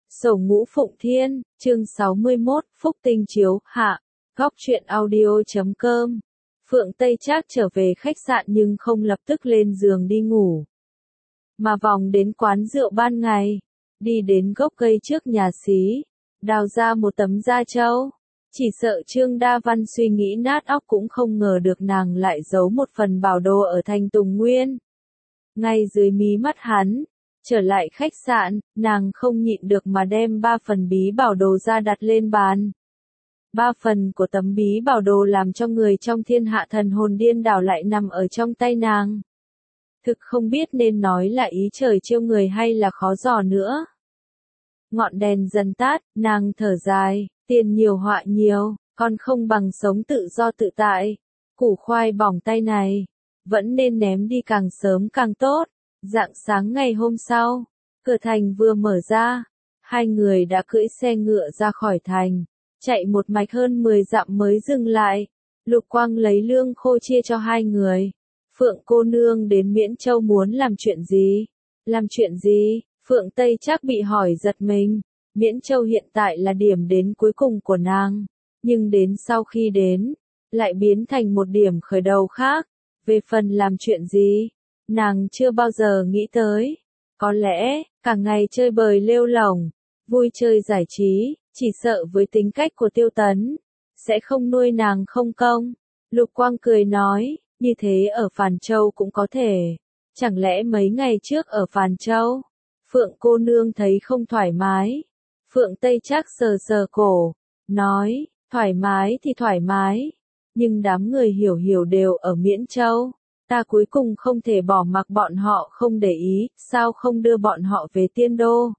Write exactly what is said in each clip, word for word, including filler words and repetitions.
Sổ ngũ Phụng Thiên, chương sáu mươi mốt, Phúc Tinh chiếu, hạ, góc truyện audio chấm com. Phượng Tây Trác trở về khách sạn nhưng không lập tức lên giường đi ngủ, mà vòng đến quán rượu ban ngày, đi đến gốc cây trước nhà xí, đào ra một tấm da trâu. Chỉ sợ Trương Đa Văn suy nghĩ nát óc cũng không ngờ được nàng lại giấu một phần bảo đồ ở Thành Tùng Nguyên. Ngay dưới mí mắt hắn, trở lại khách sạn, nàng không nhịn được mà đem ba phần bí bảo đồ ra đặt lên bàn. Ba phần của tấm bí bảo đồ làm cho người trong thiên hạ thần hồn điên đảo lại nằm ở trong tay nàng. Thực không biết nên nói là ý trời trêu người hay là khó dò nữa. Ngọn đèn dần tắt, nàng thở dài, tiền nhiều họa nhiều, còn không bằng sống tự do tự tại. Củ khoai bỏng tay này, vẫn nên ném đi càng sớm càng tốt. Rạng sáng ngày hôm sau, cửa thành vừa mở ra, hai người đã cưỡi xe ngựa ra khỏi thành, chạy một mạch hơn mười dặm mới dừng lại. Lục Quang lấy lương khô chia cho hai người. Phượng cô nương đến Miễn Châu muốn làm chuyện gì? Làm chuyện gì? Phượng Tây Trác bị hỏi giật mình. Miễn Châu hiện tại là điểm đến cuối cùng của nàng, nhưng đến sau khi đến, lại biến thành một điểm khởi đầu khác. Về phần làm chuyện gì, nàng chưa bao giờ nghĩ tới. Có lẽ, cả ngày chơi bời lêu lổng, vui chơi giải trí, chỉ sợ với tính cách của Tiêu Tấn, sẽ không nuôi nàng không công. Lục Quang cười nói, như thế ở Phàn Châu cũng có thể. Chẳng lẽ mấy ngày trước ở Phàn Châu, Phượng cô nương thấy không thoải mái? Phượng Tây Trác sờ sờ cổ, nói, thoải mái thì thoải mái, nhưng đám người hiểu hiểu đều ở Miễn Châu. Ta cuối cùng không thể bỏ mặc bọn họ không để ý, sao không đưa bọn họ về Tiên Đô?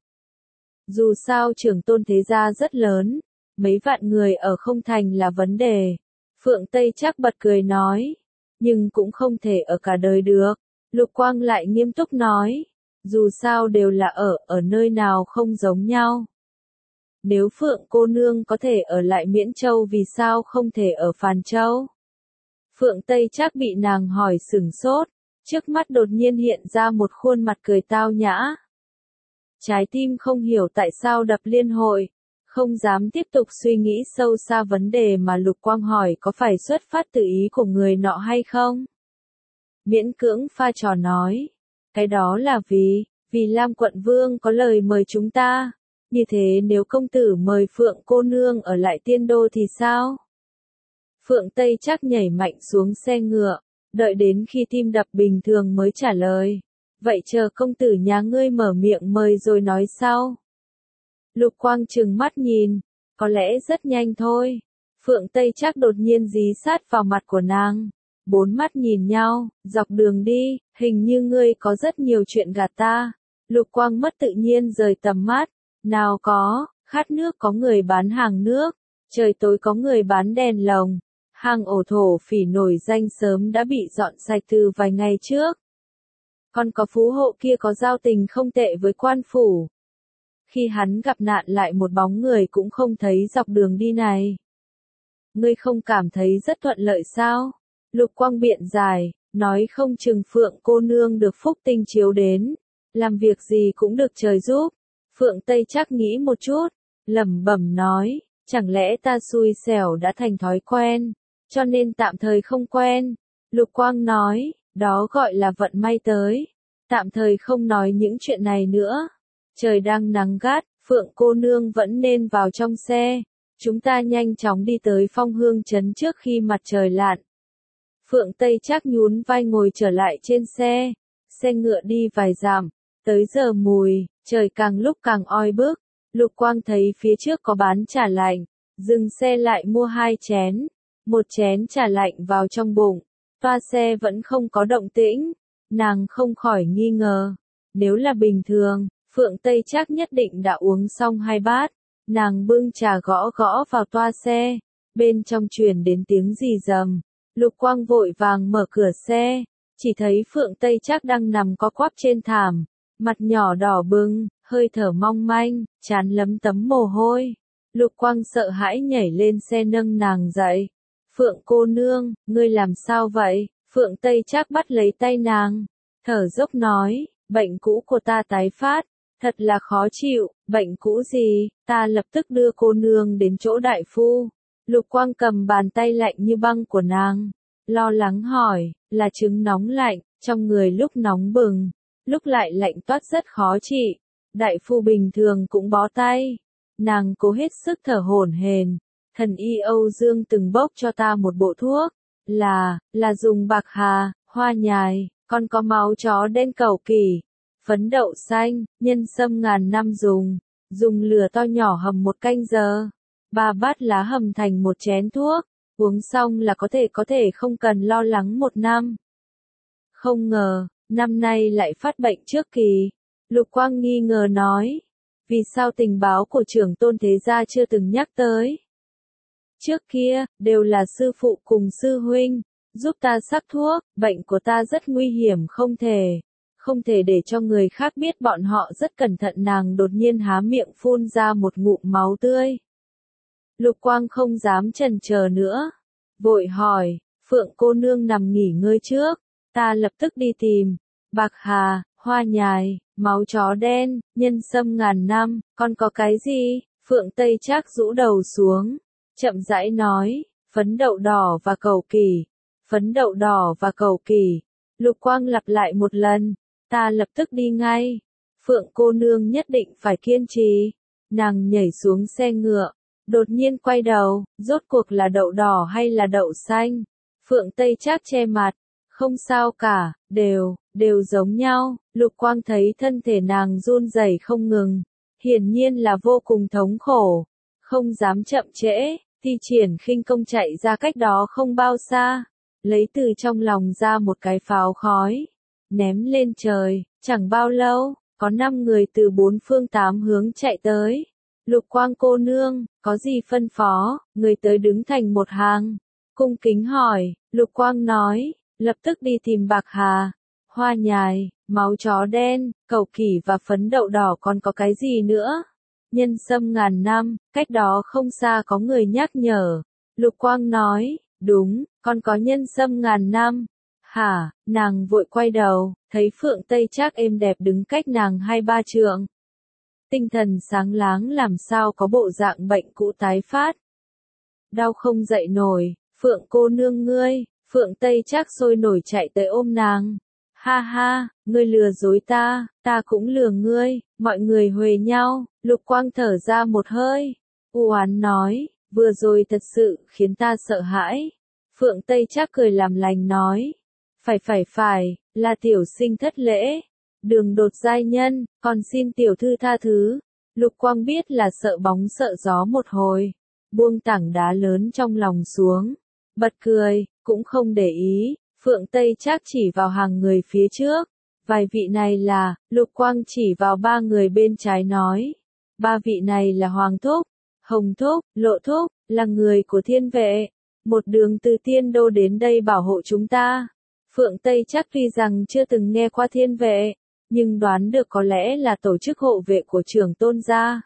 Dù sao Trường Tôn thế gia rất lớn, mấy vạn người ở không thành là vấn đề. Phượng Tây Trác bật cười nói, nhưng cũng không thể ở cả đời được. Lục Quang lại nghiêm túc nói, dù sao đều là ở, ở nơi nào không giống nhau. Nếu Phượng cô nương có thể ở lại Miễn Châu vì sao không thể ở Phàn Châu? Phượng Tây Trác bị nàng hỏi sửng sốt, trước mắt đột nhiên hiện ra một khuôn mặt cười tao nhã. Trái tim không hiểu tại sao đập liên hồi, không dám tiếp tục suy nghĩ sâu xa vấn đề mà Lục Quang hỏi có phải xuất phát từ ý của người nọ hay không. Miễn cưỡng pha trò nói, cái đó là vì, vì Lam quận vương có lời mời chúng ta, như thế nếu công tử mời Phượng cô nương ở lại Tiên Đô thì sao? Phượng Tây Trác nhảy mạnh xuống xe ngựa, đợi đến khi tim đập bình thường mới trả lời. Vậy chờ công tử nhà ngươi mở miệng mời rồi nói sau. Lục Quang trừng mắt nhìn, có lẽ rất nhanh thôi. Phượng Tây Trác đột nhiên dí sát vào mặt của nàng. Bốn mắt nhìn nhau, dọc đường đi, hình như ngươi có rất nhiều chuyện gạt ta. Lục Quang mất tự nhiên rời tầm mắt. Nào có, khát nước có người bán hàng nước, trời tối có người bán đèn lồng. Hang ổ thổ phỉ nổi danh sớm đã bị dọn sạch từ vài ngày trước. Còn có phú hộ kia có giao tình không tệ với quan phủ. Khi hắn gặp nạn lại một bóng người cũng không thấy dọc đường đi này. Ngươi không cảm thấy rất thuận lợi sao? Lục Quang biện giải, nói không chừng Phượng cô nương được phúc tinh chiếu đến. Làm việc gì cũng được trời giúp. Phượng Tây Trác nghĩ một chút, lẩm bẩm nói, chẳng lẽ ta xui xẻo đã thành thói quen, cho nên tạm thời không quen. Lục Quang nói, đó gọi là vận may tới. Tạm thời không nói những chuyện này nữa. Trời đang nắng gắt, Phượng cô nương vẫn nên vào trong xe. Chúng ta nhanh chóng đi tới Phong Hương trấn trước khi mặt trời lặn. Phượng Tây Trác nhún vai ngồi trở lại trên xe. Xe ngựa đi vài dặm, tới giờ mùi, trời càng lúc càng oi bức. Lục Quang thấy phía trước có bán trà lạnh, dừng xe lại mua hai chén. Một chén trà lạnh vào trong bụng, toa xe vẫn không có động tĩnh, nàng không khỏi nghi ngờ. Nếu là bình thường, Phượng Tây Trác nhất định đã uống xong hai bát. Nàng bưng trà gõ gõ vào toa xe, bên trong truyền đến tiếng rì rầm. Lục Quang vội vàng mở cửa xe, chỉ thấy Phượng Tây Trác đang nằm co quắp trên thảm, mặt nhỏ đỏ bừng, hơi thở mong manh, trán lấm tấm mồ hôi. Lục Quang sợ hãi nhảy lên xe nâng nàng dậy. Phượng cô nương, ngươi làm sao vậy? Phượng Tây Trác bắt lấy tay nàng, thở dốc nói, bệnh cũ của ta tái phát, Thật là khó chịu, bệnh cũ gì, ta lập tức đưa cô nương đến chỗ đại phu. Lục Quang cầm bàn tay lạnh như băng của nàng, lo lắng hỏi, là chứng nóng lạnh, trong người lúc nóng bừng, lúc lại lạnh toát rất khó trị. Đại phu bình thường cũng bó tay. Nàng cố hết sức thở hổn hển. Thần y Âu Dương từng bốc cho ta một bộ thuốc, là, là dùng bạc hà, hoa nhài, còn có máu chó đen cầu kỳ, phấn đậu xanh, nhân sâm ngàn năm dùng, dùng lửa to nhỏ hầm một canh giờ, ba bát lá hầm thành một chén thuốc, uống xong là có thể có thể không cần lo lắng một năm. Không ngờ, năm nay lại phát bệnh trước kỳ. Lục Quang nghi ngờ nói, vì sao tình báo của trưởng tôn thế gia chưa từng nhắc tới? Trước kia, đều là sư phụ cùng sư huynh, giúp ta sắc thuốc, bệnh của ta rất nguy hiểm không thể, không thể để cho người khác biết bọn họ rất cẩn thận. Nàng đột nhiên há miệng phun ra một ngụm máu tươi. Lục Quang không dám chần chờ nữa, vội hỏi, Phượng cô nương nằm nghỉ ngơi trước, ta lập tức đi tìm, bạc hà, hoa nhài, máu chó đen, nhân sâm ngàn năm, còn có cái gì? Phượng Tây Trác rũ đầu xuống, chậm rãi nói, phấn đậu đỏ và cầu kỳ, phấn đậu đỏ và cầu kỳ. Lục Quang lặp lại một lần, ta lập tức đi ngay. Phượng cô nương nhất định phải kiên trì. Nàng nhảy xuống xe ngựa, đột nhiên quay đầu, rốt cuộc là đậu đỏ hay là đậu xanh? Phượng Tây Trác che mặt, không sao cả, đều, đều giống nhau. Lục Quang thấy thân thể nàng run rẩy không ngừng, hiển nhiên là vô cùng thống khổ, không dám chậm trễ, thi triển khinh công chạy ra cách đó không bao xa, lấy từ trong lòng ra một cái pháo khói, ném lên trời. Chẳng bao lâu, có năm người từ bốn phương tám hướng chạy tới. Lục Quang cô nương, có gì phân phó? Người tới đứng thành một hàng, cung kính hỏi. Lục Quang nói, lập tức đi tìm bạc hà, hoa nhài, máu chó đen, cầu kỳ và phấn đậu đỏ, còn có cái gì nữa? Nhân sâm ngàn năm. Cách đó không xa có người nhắc nhở. Lục Quang nói, đúng, còn có nhân sâm ngàn năm. Hả? Nàng vội quay đầu, thấy Phượng Tây Trác êm đẹp đứng cách nàng hai ba trượng. Tinh thần sáng láng, làm sao có bộ dạng bệnh cũ tái phát. Đau không dậy nổi, Phượng cô nương ngươi. Phượng Tây Trác sôi nổi chạy tới ôm nàng. Ha ha, ngươi lừa dối ta, ta cũng lừa ngươi. Mọi người huề nhau. Lục Quang thở ra một hơi, u oán nói, vừa rồi thật sự khiến ta sợ hãi. Phượng Tây Trác cười làm lành nói, phải phải phải, là tiểu sinh thất lễ, đường đột giai nhân, còn xin tiểu thư tha thứ. Lục Quang biết là sợ bóng sợ gió một hồi, buông tảng đá lớn trong lòng xuống, bật cười, cũng không để ý. Phượng Tây Trác chỉ vào hàng người phía trước, vài vị này là. Lục Quang chỉ vào ba người bên trái nói, ba vị này là Hoàng Thúc, Hồng Thúc, Lộ Thúc, là người của Thiên Vệ, một đường từ Tiên Đô đến đây bảo hộ chúng ta. Phượng Tây Trác tuy rằng chưa từng nghe qua Thiên Vệ, nhưng đoán được có lẽ là tổ chức hộ vệ của trưởng tôn gia.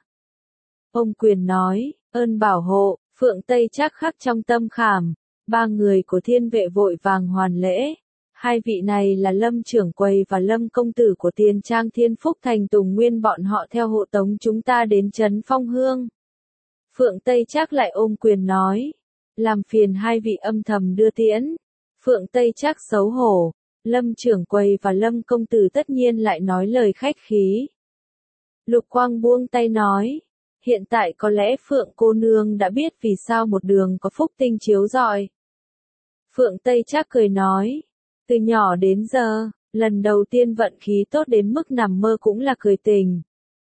Ông Quyền nói, ơn bảo hộ. Phượng Tây Trác khắc trong tâm khảm. Ba người của Thiên Vệ vội vàng hoàn lễ. Hai vị này là Lâm trưởng quầy và Lâm công tử của Tiền Trang Thiên Phúc Thành Tùng Nguyên, bọn họ theo hộ tống chúng ta đến trấn Phong Hương. Phượng Tây Trác lại ôm Quyền nói, làm phiền hai vị âm thầm đưa tiễn. Phượng Tây Trác xấu hổ, Lâm trưởng quầy và Lâm công tử tất nhiên lại nói lời khách khí. Lục Quang buông tay nói, hiện tại có lẽ Phượng cô nương đã biết vì sao một đường có phúc tinh chiếu rọi. Phượng Tây Trác cười nói, từ nhỏ đến giờ, lần đầu tiên vận khí tốt đến mức nằm mơ cũng là cười tình.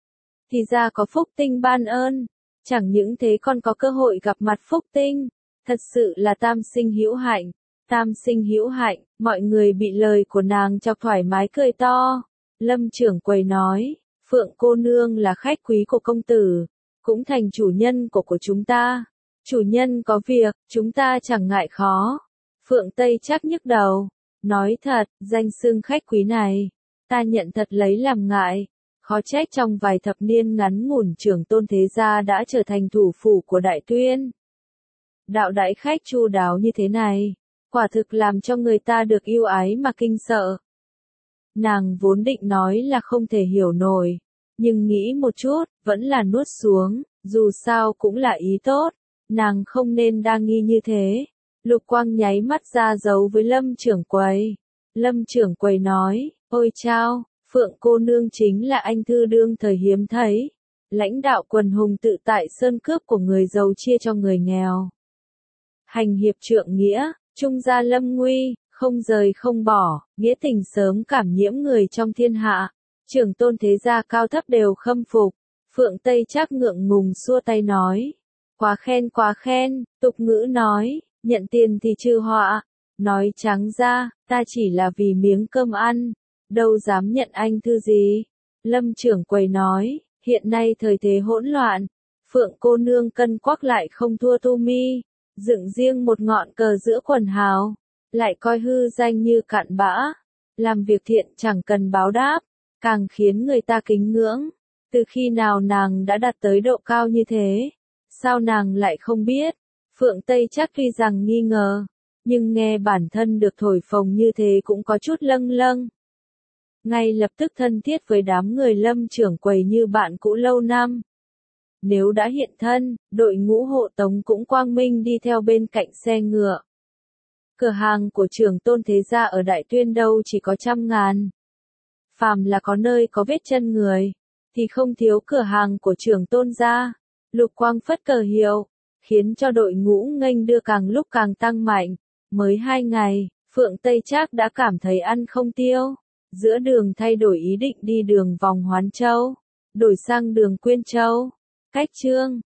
Thì ra có phúc tinh ban ơn, chẳng những thế còn có cơ hội gặp mặt phúc tinh, thật sự là tam sinh hữu hạnh. Tam sinh hữu hạnh, mọi người bị lời của nàng chọc thoải mái cười to. Lâm trưởng quầy nói, Phượng cô nương là khách quý của công tử, cũng thành chủ nhân của của chúng ta. Chủ nhân có việc, chúng ta chẳng ngại khó. Phượng Tây Trác nhức đầu, nói thật, danh xưng khách quý này, ta nhận thật lấy làm ngại. Khó trách trong vài thập niên ngắn ngủn trưởng tôn thế gia đã trở thành thủ phủ của Đại Tuyên. Đạo đãi khách chu đáo như thế này, quả thực làm cho người ta được yêu ái mà kinh sợ. Nàng vốn định nói là không thể hiểu nổi, Nhưng nghĩ một chút, vẫn là nuốt xuống, dù sao cũng là ý tốt, nàng không nên đa nghi như thế. Lục Quang nháy mắt ra dấu với Lâm trưởng quầy. Lâm trưởng quầy nói, ôi chao, Phượng cô nương chính là anh thư đương thời hiếm thấy. Lãnh đạo quần hùng tự tại sơn cướp của người giàu chia cho người nghèo. Hành hiệp trượng nghĩa, trung gia lâm nguy, không rời không bỏ, nghĩa tình sớm cảm nhiễm người trong thiên hạ. Trưởng tôn thế gia cao thấp đều khâm phục. Phượng Tây Trác ngượng ngùng xua tay nói. Quá khen quá khen, tục ngữ nói, nhận tiền thì trừ họa. Nói trắng ra, ta chỉ là vì miếng cơm ăn, đâu dám nhận anh thư gì. Lâm trưởng quầy nói, hiện nay thời thế hỗn loạn, Phượng cô nương cân quắc lại không thua Tu Mi, dựng riêng một ngọn cờ giữa quần hào, lại coi hư danh như cặn bã, làm việc thiện chẳng cần báo đáp, càng khiến người ta kính ngưỡng. Từ khi nào nàng đã đạt tới độ cao như thế? Sao nàng lại không biết? Phượng Tây Trác tuy rằng nghi ngờ, nhưng nghe bản thân được thổi phồng như thế cũng có chút lâng lâng. Ngay lập tức thân thiết với đám người Lâm trưởng quầy như bạn cũ lâu năm. Nếu đã hiện thân, đội ngũ hộ tống cũng quang minh đi theo bên cạnh xe ngựa. Cửa hàng của trưởng tôn thế gia ở Đại Tuyên đâu chỉ có trăm ngàn. Phàm là có nơi có vết chân người, thì không thiếu cửa hàng của trưởng tôn gia. Lục Quang phất cờ hiệu, khiến cho đội ngũ nghênh đưa càng lúc càng tăng mạnh. Mới hai ngày, Phượng Tây Trác đã cảm thấy ăn không tiêu. Giữa đường thay đổi ý định đi đường vòng Hoán Châu, đổi sang đường Quyên Châu. Cách chương